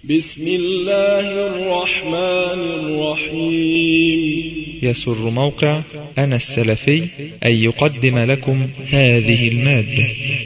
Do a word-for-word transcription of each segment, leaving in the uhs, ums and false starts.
بسم الله الرحمن الرحيم. يسر موقع أنا السلفي أن يقدم لكم هذه المادة.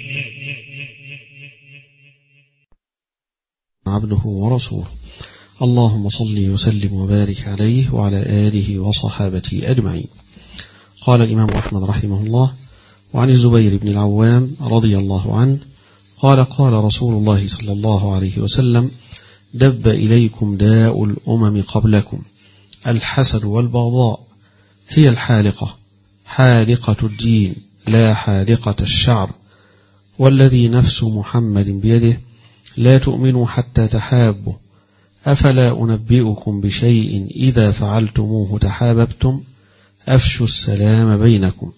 عبده ورسوله، اللهم صل وسلم وبارك عليه وعلى آله وصحابته أجمعين. قال الإمام أحمد رحمه الله: وعن الزبير بن العوام رضي الله عنه قال: قال رسول الله صلى الله عليه وسلم: دب إليكم داء الأمم قبلكم، الحسد والبغضاء، هي الحالقة، حالقة الدين لا حالقة الشعر، والذي نفس محمد بيده لا تؤمنوا حتى تحابوا، أفلا أنبئكم بشيء إذا فعلتموه تحاببتم، أفشوا السلام بينكم.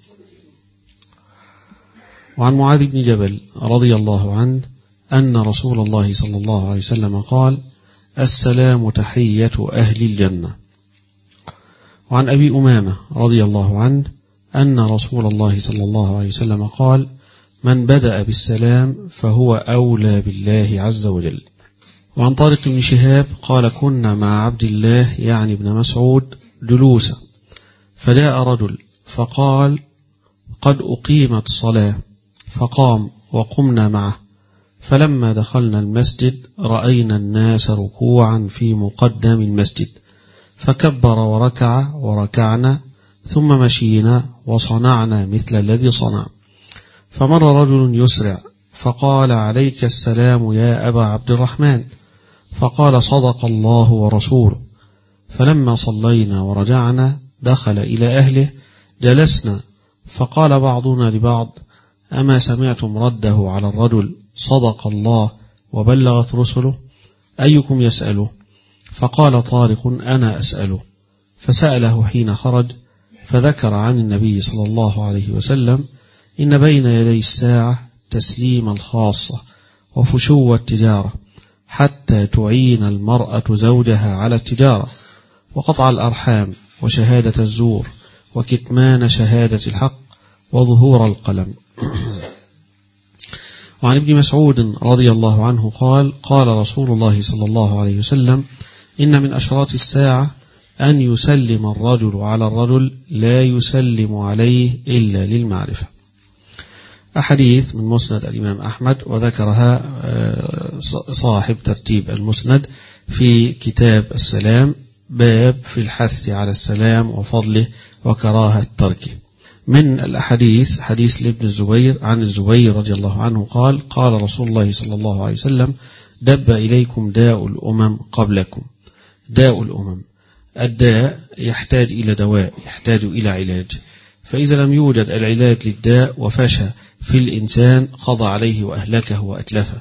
وعن معاذ بن جبل رضي الله عنه أن رسول الله صلى الله عليه وسلم قال: السلام تحية أهل الجنة. وعن أبي أمامة رضي الله عنه أن رسول الله صلى الله عليه وسلم قال: من بدأ بالسلام فهو أولى بالله عز وجل. وعن طارق بن شهاب قال: كنا مع عبد الله يعني ابن مسعود جلوسا، فجاء رجل فقال: قد أقيمت صلاة، فقام وقمنا معه، فلما دخلنا المسجد رأينا الناس ركوعا في مقدم المسجد، فكبر وركع وركعنا، ثم مشينا وصنعنا مثل الذي صنع، فمر رجل يسرع فقال: عليك السلام يا أبا عبد الرحمن، فقال: صدق الله ورسوله. فلما صلينا ورجعنا دخل إلى أهله، جلسنا، فقال بعضنا لبعض: أما سمعتم رده على الرجل: صدق الله وبلغت رسله؟ أيكم يسأله؟ فقال طارق: أنا أسأله. فسأله حين خرج، فذكر عن النبي صلى الله عليه وسلم: إن بين يدي الساعة تسليم الخاصة وفشو التجارة، حتى تعين المرأة زوجها على التجارة، وقطع الأرحام، وشهادة الزور، وكتمان شهادة الحق، وظهور القلم. وعن ابن مسعود رضي الله عنه قال: قال رسول الله صلى الله عليه وسلم: إن من أشراط الساعة أن يسلم الرجل على الرجل لا يسلم عليه إلا للمعرفة. أحاديث من مسند الإمام أحمد، وذكرها صاحب ترتيب المسند في كتاب السلام، باب في الحث على السلام وفضله وكراهة تركه. من الأحاديث حديث لابن الزبير عن الزبير رضي الله عنه قال: قال رسول الله صلى الله عليه وسلم: دب إليكم داء الأمم قبلكم. داء الأمم، الداء يحتاج إلى دواء، يحتاج إلى علاج، فإذا لم يوجد العلاج للداء وفشى في الإنسان قضى عليه وأهلكه وأتلفه،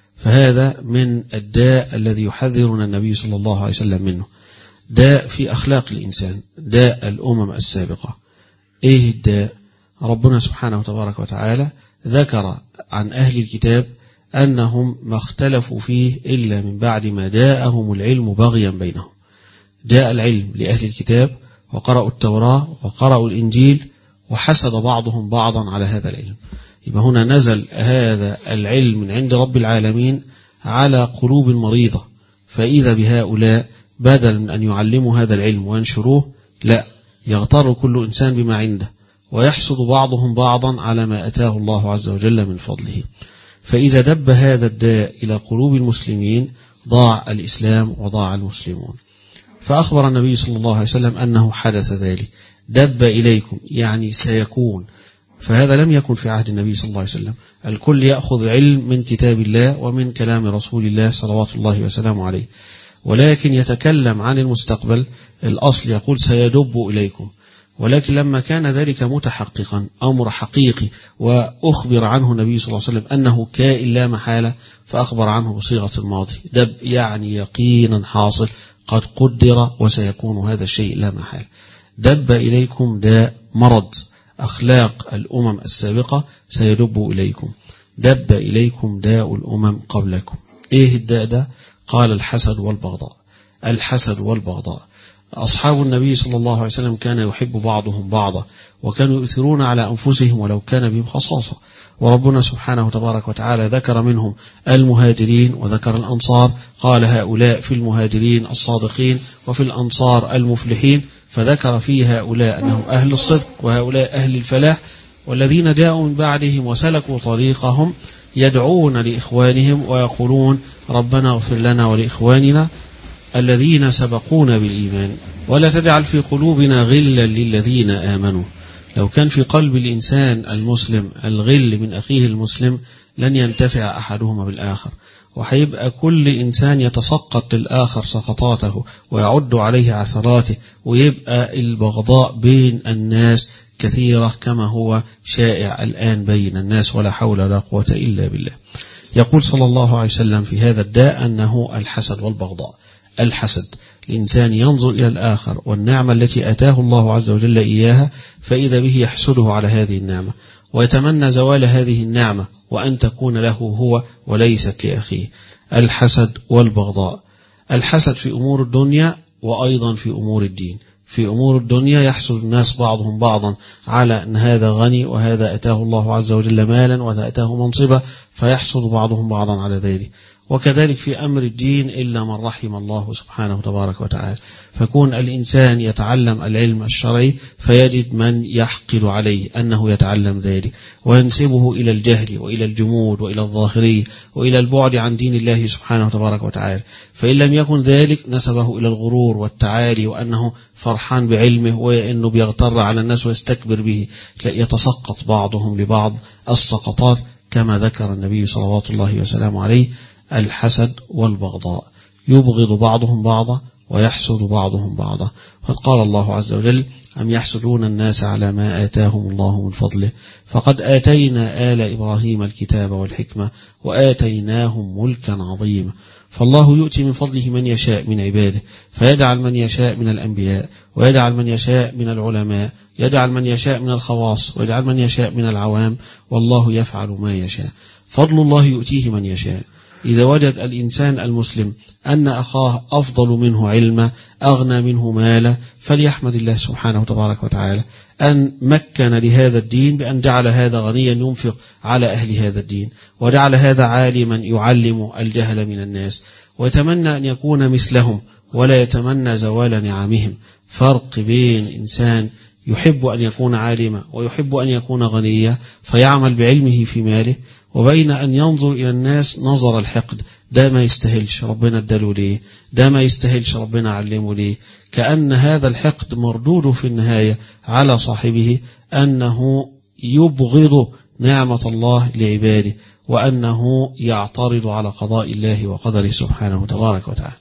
فهذا من الداء الذي يحذرنا النبي صلى الله عليه وسلم منه. داء في أخلاق الإنسان، داء الأمم السابقة. إيه الداء؟ ربنا سبحانه وتبارك وتعالى ذكر عن أهل الكتاب أنهم ما اختلفوا فيه إلا من بعد ما جاءهم العلم بغيا بينهم. جاء العلم لأهل الكتاب وقرأوا التوراة وقرأوا الإنجيل، وحسد بعضهم بعضا على هذا العلم. يبقى هنا نزل هذا العلم من عند رب العالمين على قلوب مريضة، فإذا بهؤلاء بدل من أن يعلموا هذا العلم وينشروه، لا، يغتر كل إنسان بما عنده، ويحسد بعضهم بعضا على ما أتاه الله عز وجل من فضله. فإذا دب هذا الداء إلى قلوب المسلمين ضاع الإسلام وضاع المسلمون. فأخبر النبي صلى الله عليه وسلم أنه حدث ذلك، دب إليكم يعني سيكون. فهذا لم يكن في عهد النبي صلى الله عليه وسلم، الكل يأخذ علم من كتاب الله ومن كلام رسول الله صلوات الله وسلامه عليه، ولكن يتكلم عن المستقبل، الأصل يقول سيدب إليكم. ولكن لما كان ذلك متحققا أمر حقيقي وأخبر عنه النبي صلى الله عليه وسلم أنه كائن لا محالة، فأخبر عنه بصيغة الماضي، دب يعني يقينا حاصل، قد قدر وسيكون هذا الشيء لا محالة. دب إليكم داء مرض أخلاق الأمم السابقة سيدب إليكم. دب إليكم داء الأمم قبلكم. إيه الداء ده؟ قال: الحسد والبغضاء. الحسد والبغضاء، أصحاب النبي صلى الله عليه وسلم كان يحب بعضهم بعضا، وكانوا يؤثرون على أنفسهم ولو كان بهم خصاصة. وربنا سبحانه تبارك وتعالى ذكر منهم المهاجرين وذكر الأنصار، قال هؤلاء في المهاجرين الصادقين وفي الأنصار المفلحين، فذكر في هؤلاء أنهم أهل الصدق وهؤلاء أهل الفلاح. والذين جاءوا من بعدهم وسلكوا طريقهم يدعون لإخوانهم ويقولون ربنا اغفر لنا ولإخواننا الذين سبقونا بالإيمان ولا تجعل في قلوبنا غلا للذين آمنوا. لو كان في قلب الإنسان المسلم الغل من أخيه المسلم لن ينتفع أحدهما بالآخر، وحيبقى كل إنسان يتسقط للآخر سقطاته ويعد عليه عثراته، ويبقى البغضاء بين الناس كثيرة كما هو شائع الآن بين الناس، ولا حول ولا قوة إلا بالله. يقول صلى الله عليه وسلم في هذا الداء أنه الحسد والبغضاء. الحسد، الإنسان ينظر إلى الآخر والنعمة التي أتاه الله عز وجل إياها، فإذا به يحسده على هذه النعمة ويتمنى زوال هذه النعمة وأن تكون له هو وليست لأخيه. الحسد والبغضاء. الحسد في أمور الدنيا وأيضا في أمور الدين. في أمور الدنيا يحسد الناس بعضهم بعضا على أن هذا غني وهذا أتاه الله عز وجل مالا وهذا أتاه منصبا، فيحسد بعضهم بعضا على ذلك. وكذلك في أمر الدين إلا من رحم الله سبحانه تبارك وتعالى، فكون الإنسان يتعلم العلم الشرعي فيجد من يحقد عليه أنه يتعلم ذلك وينسبه إلى الجهل وإلى الجمود وإلى الظاهرية وإلى البعد عن دين الله سبحانه تبارك وتعالى. فإن لم يكن ذلك نسبه إلى الغرور والتعالي وأنه فرحان بعلمه وأنه بيغتر على الناس ويستكبر به، يتسقط بعضهم لبعض السقطات كما ذكر النبي صلوات الله وسلامه عليه. الحسد والبغضاء، يبغض بعضهم بعضا ويحسد بعضهم بعضا. قد قال الله عز وجل أم يحسدون الناس على ما آتاهم الله من فضله فقد آتينا آل إبراهيم الكتاب والحكمة وآتيناهم ملكا عظيما. فالله يؤتي من فضله من يشاء من عباده، فيجعل من يشاء من الأنبياء ويجعل من يشاء من العلماء، يجعل من يشاء من الخواص ويجعل من يشاء من العوام، والله يفعل ما يشاء. فضل الله يؤتيه من يشاء. إذا وجد الإنسان المسلم أن أخاه أفضل منه علما أغنى منه مالا فليحمد الله سبحانه تبارك وتعالى أن مكن لهذا الدين بأن جعل هذا غنيا ينفق على أهل هذا الدين، وجعل هذا عالما يعلم الجهل من الناس، ويتمنى أن يكون مثلهم ولا يتمنى زوال نعمهم. فرق بين إنسان يحب أن يكون عالما ويحب أن يكون غنيا فيعمل بعلمه في ماله، وبين أن ينظر إلى الناس نظر الحقد، ده ما يستهلش ربنا اداله ليه، ده ما يستهلش ربنا علمه ليه، كأن هذا الحقد مردوده في النهاية على صاحبه أنه يبغض نعمة الله لعباده وأنه يعترض على قضاء الله وقدره سبحانه تبارك وتعالى.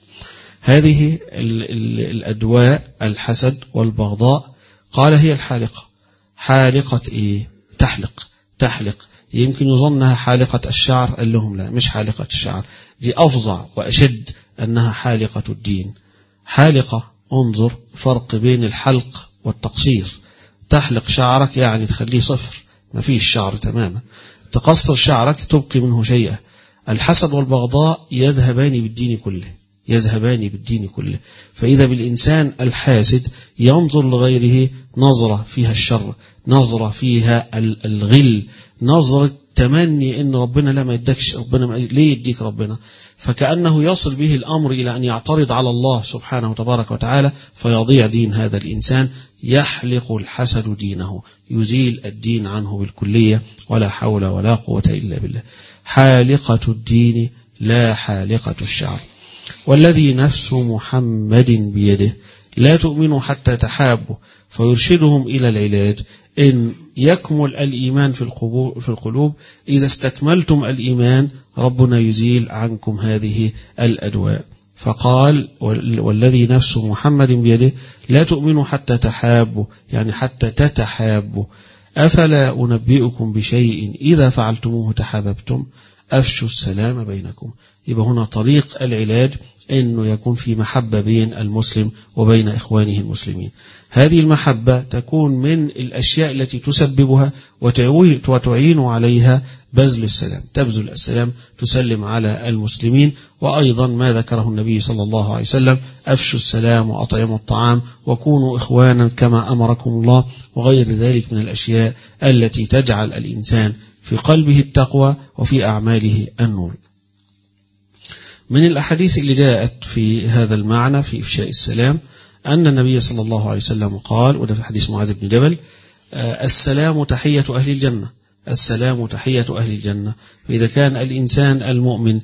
هذه الأدواء الحسد والبغضاء قال هي الحالقة. حالقة إيه؟ تحلق تحلق يمكن يظنها حالقة الشعر، قال لهم لا، مش حالقة الشعر، دي أفظع وأشد، أنها حالقة الدين. حالقة، انظر فرق بين الحلق والتقصير. تحلق شعرك يعني تخليه صفر، ما فيش شعر تماما. تقصر شعرك تبقي منه شيئا. الحسد والبغضاء يذهبان بالدين كله، يذهبان بالدين كله. فإذا بالإنسان الحاسد ينظر لغيره نظرة فيها الشر، نظرة فيها الغل، نظرة تمني إن ربنا لما يدكش، ربنا ليه يديك ربنا، فكأنه يصل به الأمر إلى أن يعترض على الله سبحانه تبارك وتعالى فيضيع دين هذا الإنسان. يحلق الحسد دينه، يزيل الدين عنه بالكلية، ولا حول ولا قوة إلا بالله. حالقة الدين لا حالقة الشعر. والذي نفس محمد بيده لا تؤمنوا حتى تحابوا، فيرشدهم إلى العلاج. إن يكمل الإيمان في القلوب، إذا استكملتم الإيمان ربنا يزيل عنكم هذه الأدواء. فقال والذي نفس محمد بيده لا تؤمنوا حتى تحابوا، يعني حتى تتحابوا. أفلا أنبئكم بشيء إذا فعلتموه تحاببتم. أفشوا السلام بينكم. يبقى هنا طريق العلاج أنه يكون في محبة بين المسلم وبين إخوانه المسلمين. هذه المحبة تكون من الأشياء التي تسببها وتعين عليها بذل السلام، تبذل السلام، تسلم على المسلمين. وأيضا ما ذكره النبي صلى الله عليه وسلم: أفشوا السلام وأطعموا الطعام وكونوا إخوانا كما أمركم الله، وغير ذلك من الأشياء التي تجعل الإنسان في قلبه التقوى وفي أعماله النور. من الأحاديث اللي جاءت في هذا المعنى في إفشاء السلام أن النبي صلى الله عليه وسلم قال، وده في حديث معاذ بن جبل: السلام تحية أهل الجنة، السلام تحية أهل الجنة. فإذا كان الإنسان المؤمن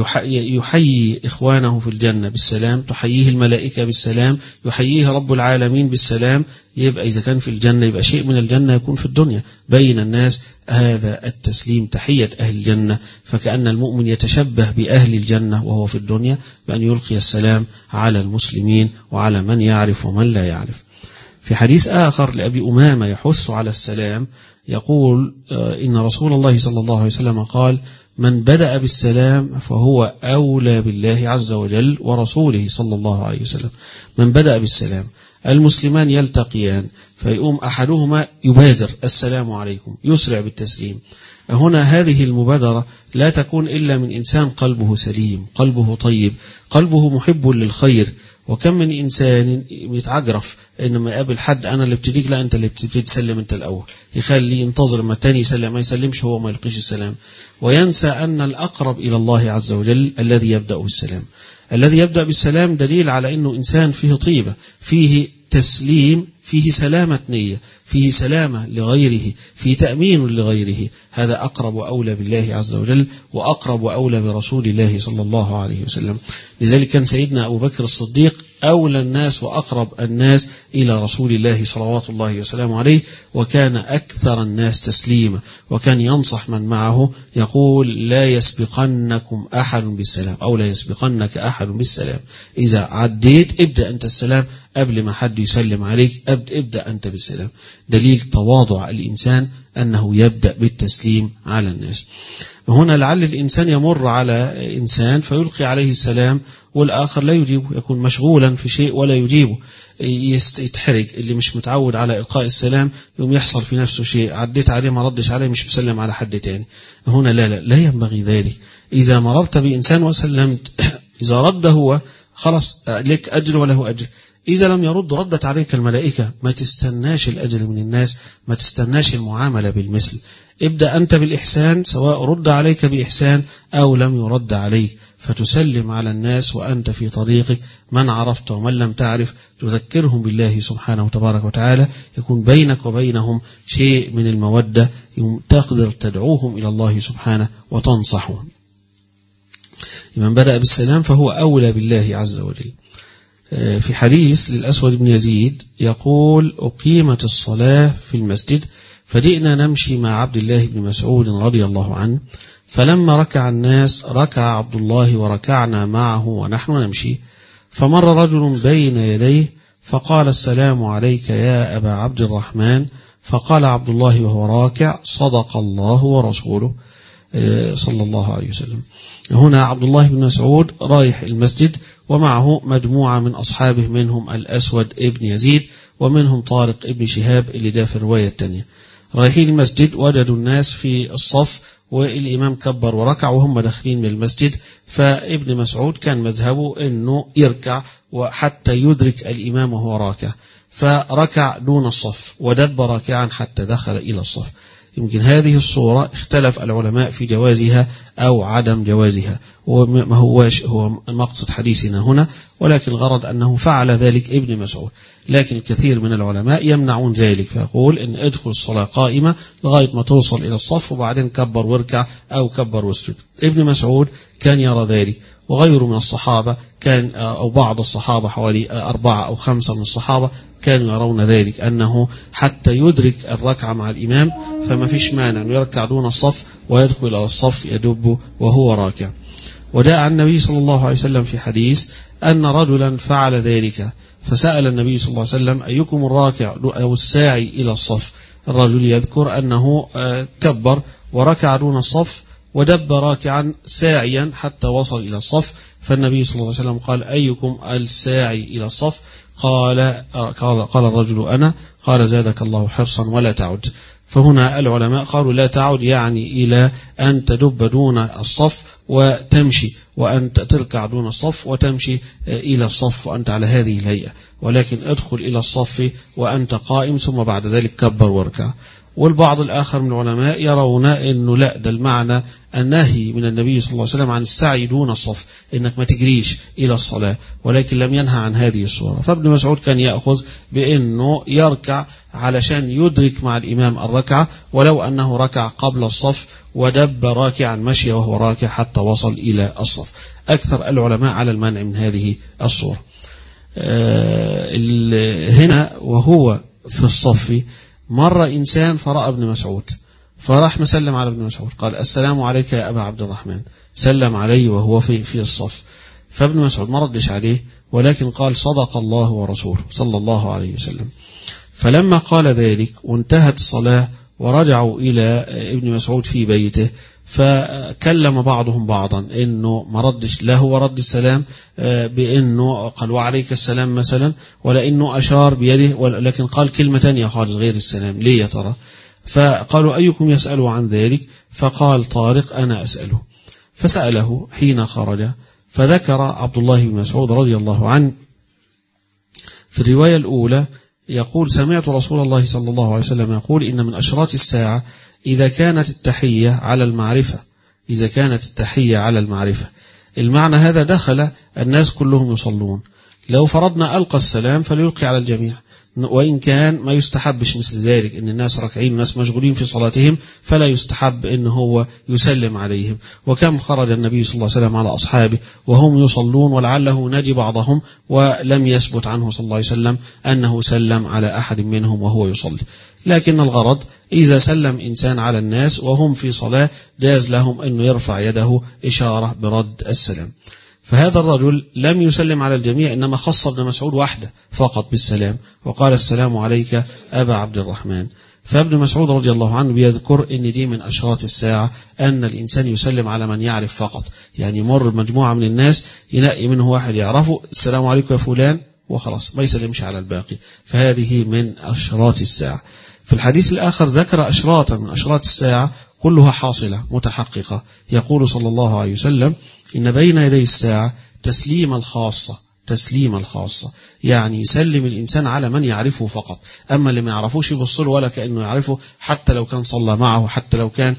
يحيي إخوانه في الجنة بالسلام، تحييه الملائكة بالسلام، يحييه رب العالمين بالسلام، يبقى إذا كان في الجنة يبقى شيء من الجنة يكون في الدنيا بين الناس. هذا التسليم تحية أهل الجنة، فكأن المؤمن يتشبه بأهل الجنة وهو في الدنيا بأن يلقي السلام على المسلمين وعلى من يعرف ومن لا يعرف. في حديث آخر لأبي أمامة يحث على السلام يقول إن رسول الله صلى الله عليه وسلم قال: من بدأ بالسلام فهو أولى بالله عز وجل ورسوله صلى الله عليه وسلم. من بدأ بالسلام، المسلمان يلتقيان فيقوم أحدهما يبادر: السلام عليكم، يسرع بالتسليم. هنا هذه المبادرة لا تكون إلا من إنسان قلبه سليم، قلبه طيب، قلبه محب للخير. وكم من إنسان يتعجرف إنما يقابل حد: أنا اللي ابتديك، لا أنت اللي ابتدي تسلم أنت الأول، يخلي ينتظر ما التاني يسلم، ما يسلمش هو، ما يلقيش السلام، وينسى أن الأقرب إلى الله عز وجل الذي يبدأ بالسلام. الذي يبدأ بالسلام دليل على أنه إنسان فيه طيبة، فيه تسليم، فيه سلامة نية، فيه سلامة لغيره، فيه تأمين لغيره. هذا أقرب وأولى بالله عز وجل، وأقرب وأولى برسول الله صلى الله عليه وسلم. لذلك كان سيدنا أبو بكر الصديق أولى الناس وأقرب الناس إلى رسول الله صلوات الله وسلامه عليه، وكان أكثر الناس تسليما، وكان ينصح من معه يقول: لا يسبقنكم أحد بالسلام، أو لا يسبقنك أحد بالسلام. إذا عديت ابدأ أنت السلام قبل ما حد يسلم عليك، ابدأ أنت بالسلام. دليل تواضع الإنسان أنه يبدأ بالتسليم على الناس. هنا لعل الإنسان يمر على إنسان فيلقي عليه السلام والآخر لا يجيبه، يكون مشغولا في شيء ولا يجيبه، يتحرج. اللي مش متعود على إلقاء السلام يوم يحصل في نفسه شيء، عديت عليه ما ردش عليه، مش مسلم على حد تاني. هنا لا لا لا ينبغي ذلك. إذا مررت بإنسان وسلمت، إذا رد هو خلاص لك أجر وله أجر، إذا لم يرد ردت عليك الملائكة. ما تستناش الأجر من الناس، ما تستناش المعاملة بالمثل. ابدأ أنت بالإحسان، سواء رد عليك بإحسان أو لم يرد عليك، فتسلم على الناس وأنت في طريقك. من عرفت ومن لم تعرف تذكرهم بالله سبحانه وتبارك وتعالى، يكون بينك وبينهم شيء من المودة، تقدر تدعوهم إلى الله سبحانه وتنصحهم. من بدأ بالسلام فهو أولى بالله عز وجل. في حديث للأسود بن يزيد يقول: أقيمت الصلاة في المسجد فجئنا نمشي مع عبد الله بن مسعود رضي الله عنه، فلما ركع الناس ركع عبد الله وركعنا معه ونحن نمشي، فمر رجل بين يديه فقال: السلام عليك يا أبا عبد الرحمن. فقال عبد الله وهو راكع: صدق الله ورسوله صلى الله عليه وسلم. هنا عبد الله بن مسعود رايح المسجد ومعه مجموعة من أصحابه، منهم الأسود ابن يزيد ومنهم طارق ابن شهاب اللي ده في الرواية الثانية. رايحين المسجد وجدوا الناس في الصف والإمام كبر وركع وهم داخلين من المسجد، فابن مسعود كان مذهبه أنه يركع وحتى يدرك الإمام وهو راكع، فركع دون الصف ودب راكعا حتى دخل إلى الصف. يمكن هذه الصورة اختلف العلماء في جوازها أو عدم جوازها، وما هوش هو مقصد حديثنا هنا، ولكن الغرض أنه فعل ذلك ابن مسعود. لكن الكثير من العلماء يمنعون ذلك، فيقول إن ادخل الصلاة قائمة لغاية ما توصل إلى الصف وبعدين كبر واركع أو كبر واسجد. ابن مسعود كان يرى ذلك، وغيره من الصحابة كان أو بعض الصحابة حوالي أربعة أو خمسة من الصحابة كانوا يرون ذلك، أنه حتى يدرك الركعة مع الإمام فما فيش مانع أن يركع دون الصف ويدخل إلى الصف يدب وهو راكع. وجاء عن النبي صلى الله عليه وسلم في حديث أن رجلا فعل ذلك، فسأل النبي صلى الله عليه وسلم: أيكم الراكع أو الساعي إلى الصف؟ الرجل يذكر أنه كبر وركع دون الصف، ودب راكعا ساعيا حتى وصل إلى الصف. فالنبي صلى الله عليه وسلم قال: أيكم الساعي إلى الصف؟ قال قال, قال الرجل: أنا. قال: زادك الله حرصا ولا تعد. فهنا العلماء قالوا لا تعد يعني إلى أن تدب دون الصف وتمشي، وأن تركع دون الصف وتمشي إلى الصف وأنت على هذه الهيئة، ولكن ادخل إلى الصف وأنت قائم ثم بعد ذلك كبر واركع. والبعض الآخر من العلماء يرون أنه لا، ده المعنى النهي من النبي صلى الله عليه وسلم عن السعي دون الصف، إنك ما تجريش إلى الصلاة، ولكن لم ينهى عن هذه الصورة. فابن مسعود كان يأخذ بأنه يركع علشان يدرك مع الإمام الركعة، ولو أنه ركع قبل الصف ودب راكعا مشي وهو راكع حتى وصل إلى الصف. أكثر العلماء على المنع من هذه الصورة. آه هنا وهو في الصف مر إنسان فرأى ابن مسعود، فراح مسلم على ابن مسعود، قال: السلام عليك يا أبا عبد الرحمن. سلم عليه وهو في في الصف. فابن مسعود ما ردش عليه، ولكن قال: صدق الله ورسوله صلى الله عليه وسلم. فلما قال ذلك وانتهت الصلاة ورجعوا إلى ابن مسعود في بيته، فكلم بعضهم بعضا إنه ما ردش له ورد السلام بإنه قال: وعليك السلام مثلا، ولا إنه أشار بيده، ولكن قال كلمة تانية خالص غير السلام. ليه يا ترى؟ فقالوا: أيكم يسأل عن ذلك؟ فقال طارق: أنا أسأله. فسأله حين خرج، فذكر عبد الله بن مسعود رضي الله عنه في الرواية الأولى يقول: سمعت رسول الله صلى الله عليه وسلم يقول: إن من أشراط الساعة إذا كانت التحية على المعرفة إذا كانت التحية على المعرفة. المعنى هذا دخل الناس كلهم يصلون، لو فرضنا ألقى السلام فليلقي على الجميع، وإن كان ما يستحبش مثل ذلك، إن الناس راكعين والناس مشغولين في صلاتهم فلا يستحب إن هو يسلم عليهم. وكم خرج النبي صلى الله عليه وسلم على أصحابه وهم يصلون، ولعله نجي بعضهم ولم يثبت عنه صلى الله عليه وسلم أنه سلم على أحد منهم وهو يصلي. لكن الغرض إذا سلم إنسان على الناس وهم في صلاة جاز لهم أنه يرفع يده إشارة برد السلام. فهذا الرجل لم يسلم على الجميع، إنما خص ابن مسعود وحده فقط بالسلام، وقال: السلام عليك أبا عبد الرحمن. فابن مسعود رضي الله عنه بيذكر إن دي من أشراط الساعة، أن الإنسان يسلم على من يعرف فقط، يعني يمر مجموعة من الناس ينقي منه واحد يعرفه: السلام عليكم يا فلان، وخلاص ما يسلمش على الباقي. فهذه من أشراط الساعة. في الحديث الآخر ذكر أشراطا من أشراط الساعة كلها حاصلة متحققة. يقول صلى الله عليه وسلم: إن بين يدي الساعة تسليم الخاصة تسليم الخاصة يعني يسلم الإنسان على من يعرفه فقط، أما اللي ما يعرفوش يبصله ولا كأنه يعرفه، حتى لو كان صلى معه، حتى لو كان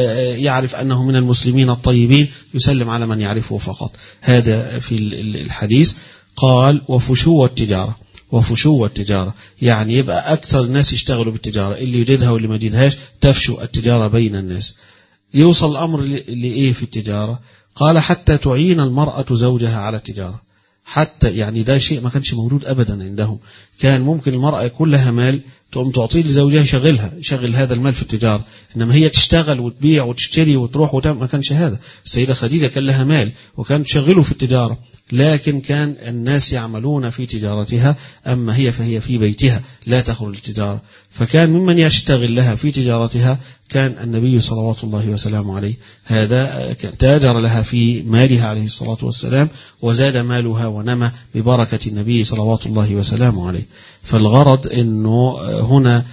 يعرف أنه من المسلمين الطيبين، يسلم على من يعرفه فقط. هذا في الحديث. قال: وفشو التجارة وفشو التجارة يعني يبقى أكثر الناس يشتغلوا بالتجارة، اللي يجدها واللي ما يجدهاش تفشو التجارة بين الناس. يوصل الأمر لإيه في التجارة؟ قال: حتى تعين المرأة زوجها على التجارة. حتى يعني ده شيء ما كانش موجود أبدا عندهم. كان ممكن المرأة يكون لها مال تقوم تعطيه لزوجها يشغلها يشغل هذا المال في التجارة، إنما هي تشتغل وتبيع وتشتري وتروح وتعمل. ما كانش هذا. السيدة خديجة كان لها مال وكانت تشغله في التجارة، لكن كان الناس يعملون في تجارتها، أما هي فهي في بيتها لا تخرج التجارة. فكان ممن يشتغل لها في تجارتها كان النبي صلوات الله وسلامه عليه، هذا تاجر لها في مالها عليه الصلاة والسلام، وزاد مالها ونمى ببركة النبي صلوات الله وسلامه عليه. فالغرض أنه هنا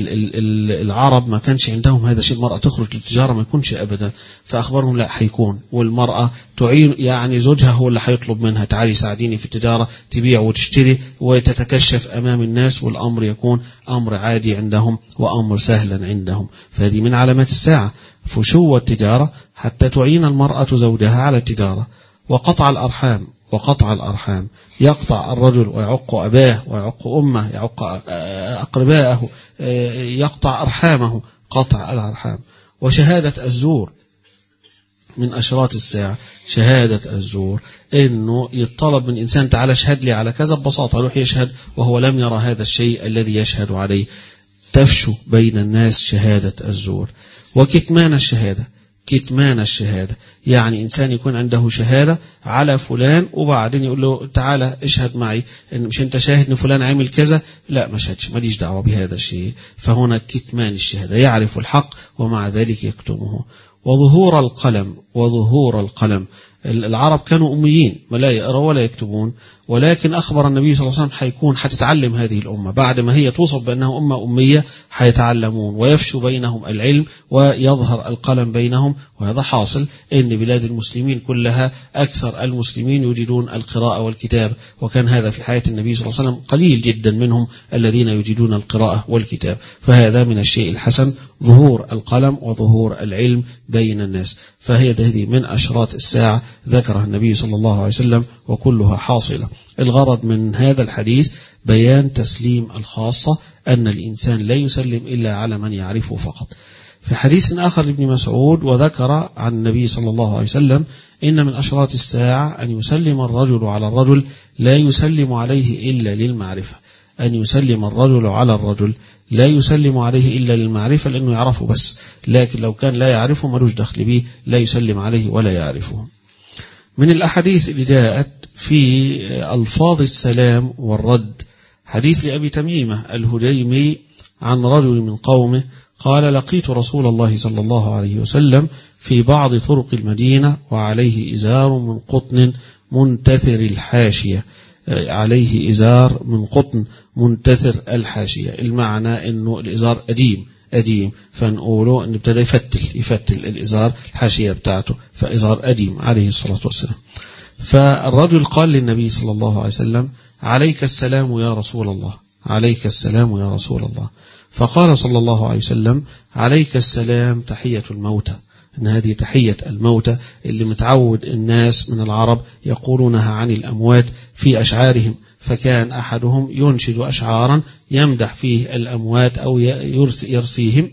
العرب ما كانش عندهم هذا الشيء، المرأة تخرج للتجارة ما يكونش أبدا. فأخبرهم لا حيكون، والمرأة تعين يعني زوجها هو اللي حيطلب منها: تعالي ساعديني في التجارة، تبيع وتشتري وتتكشف أمام الناس، والأمر يكون أمر عادي عندهم وأمر سهلا عندهم. فهذه من علامات الساعة، فشو التجارة حتى تعين المرأة زوجها على التجارة. وقطع الأرحام وقطع الأرحام يقطع الرجل ويعق أباه ويعق أمه، يعق أقرباءه، يقطع أرحامه، قطع الأرحام. وشهادة الزور من أشراط الساعة، شهادة الزور، إنه يطلب من إنسان: تعالى اشهد لي على كذا، ببساطة يروح يشهد وهو لم يرى هذا الشيء الذي يشهد عليه. تفشو بين الناس شهادة الزور. وكتمان الشهادة كتمان الشهادة يعني إنسان يكون عنده شهادة على فلان وبعدين يقول له: تعالى اشهد معي، إن مش أنت شاهد إن فلان عمل كذا؟ لا ما شهدش، ماليش دعوة بهذا الشيء. فهنا كتمان الشهادة، يعرف الحق ومع ذلك يكتمه. وظهور القلم وظهور القلم. العرب كانوا أميين ولا يقرأوا ولا يكتبون، ولكن أخبر النبي صلى الله عليه وسلم حيكون حتتعلم هذه الأمة بعد ما هي توصف بأنها أمة أمية، حيتعلمون ويفشو بينهم العلم ويظهر القلم بينهم. وهذا حاصل إن بلاد المسلمين كلها أكثر المسلمين يجيدون القراءة والكتاب، وكان هذا في حياة النبي صلى الله عليه وسلم قليل جدا منهم الذين يجيدون القراءة والكتاب. فهذا من الشيء الحسن ظهور القلم وظهور العلم بين الناس. فهي هذه من أشراط الساعة ذكرها النبي صلى الله عليه وسلم وكلها حاصلة. الغرض من هذا الحديث بيان تسليم الخاصة، أن الإنسان لا يسلم إلا على من يعرفه فقط. في حديث آخر لابن مسعود وذكر عن النبي صلى الله عليه وسلم إن من أشراط الساعة أن يسلم الرجل على الرجل لا يسلم عليه إلا للمعرفة. أن يسلم الرجل على الرجل لا يسلم عليه إلا للمعرفة، لأنه يعرفه بس، لكن لو كان لا يعرفه ملوش دخل به، لا يسلم عليه ولا يعرفه. من الأحاديث اللي جاءت في ألفاظ السلام والرد حديث لأبي تميمة الهديمي عن رجل من قومه قال: لقيت رسول الله صلى الله عليه وسلم في بعض طرق المدينة وعليه إزار من قطن منتثر الحاشية. عليه إزار من قطن منتثر الحاشية، المعنى أنه الإزار قديم قديم، فنقوله أنه ابتدى يفتل يفتل الإزار الحاشية بتاعته، فإزار قديم عليه الصلاة والسلام. فالرجل قال للنبي صلى الله عليه وسلم: عليك السلام يا رسول الله، عليك السلام يا رسول الله. فقال صلى الله عليه وسلم: عليك السلام تحية الموتى. إن هذه تحية الموتى اللي متعود الناس من العرب يقولونها عن الأموات في أشعارهم، فكان أحدهم ينشد أشعارا يمدح فيه الأموات أو يرثيهم،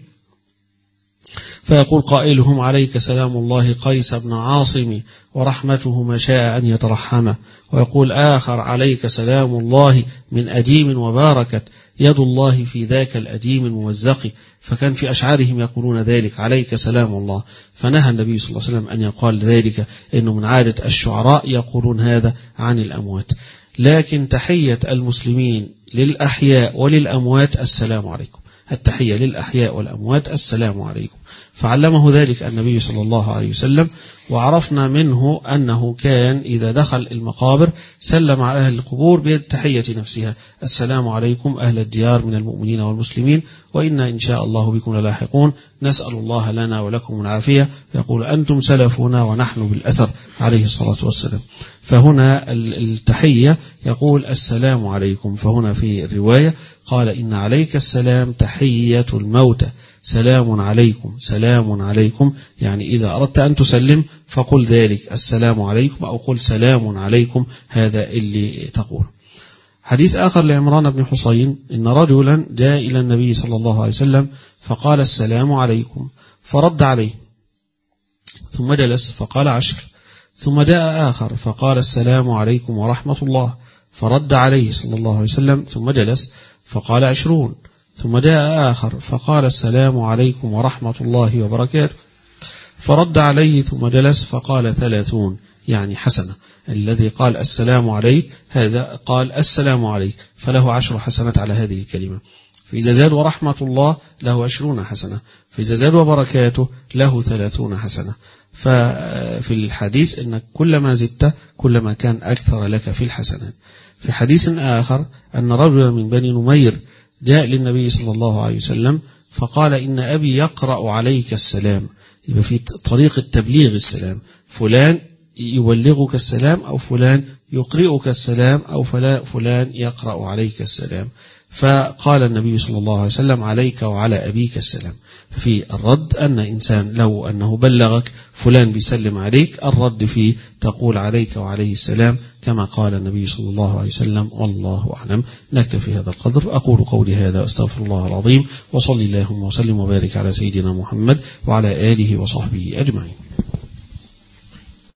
فيقول قائلهم: عليك سلام الله قيس بن عاصم ورحمته ما شاء أن يترحمه. ويقول آخر: عليك سلام الله من أديم وباركت يد الله في ذاك الأديم الممزق. فكان في أشعارهم يقولون ذلك: عليك سلام الله. فنهى النبي صلى الله عليه وسلم أن يقال ذلك، إنه من عادة الشعراء يقولون هذا عن الأموات. لكن تحية المسلمين للأحياء وللأموات السلام عليكم، التحية للأحياء والأموات السلام عليكم. فعلمه ذلك النبي صلى الله عليه وسلم. وعرفنا منه أنه كان إذا دخل المقابر سلم على أهل القبور بالتحية نفسها: السلام عليكم أهل الديار من المؤمنين والمسلمين وإنا إن شاء الله بكم للاحقون، نسأل الله لنا ولكم العافية. يقول: أنتم سلفنا ونحن بالأثر عليه الصلاة والسلام. فهنا التحية يقول السلام عليكم. فهنا في الرواية قال: إن عليك السلام تحية الموتى، سلام عليكم سلام عليكم. يعني إذا أردت أن تسلم فقل ذلك السلام عليكم، أو قل سلام عليكم، هذا اللي تقول. حديث آخر لعمران بن حصين إن رجلا جاء إلى النبي صلى الله عليه وسلم فقال: السلام عليكم، فرد عليه ثم جلس فقال: عشر. ثم جاء آخر فقال: السلام عليكم ورحمة الله، فرد عليه صلى الله عليه وسلم ثم جلس فقال: عشرون. ثم جاء آخر فقال: السلام عليكم ورحمة الله وبركاته، فرد عليه ثم جلس فقال: ثلاثون، يعني حسنة. الذي قال السلام عليك هذا قال السلام عليك، فله عشر حسنات على هذه الكلمة. فإذا زاد ورحمة الله له عشرون حسنة، فإذا زاد وبركاته له ثلاثون حسنة. ففي الحديث أنك كلما زدت كلما كان أكثر لك في الحسنات. في حديث آخر أن رجلا من بني نمير جاء للنبي صلى الله عليه وسلم فقال: إن أبي يقرأ عليك السلام. يبقى في طريقة تبليغ السلام، فلان يبلغك السلام، أو فلان يقرئك السلام، أو فلان يقرأ عليك السلام. فقال النبي صلى الله عليه وسلم: عليك وعلى أبيك السلام. في الرد أن إنسان لو أنه بلغك فلان بيسلم عليك، الرد فيه تقول عليك وعليه السلام كما قال النبي صلى الله عليه وسلم. والله أعلم. نكتفي هذا القدر. أقول قولي هذا أستغفر الله العظيم، وصلي اللهم وسلم وبارك على سيدنا محمد وعلى آله وصحبه أجمعين.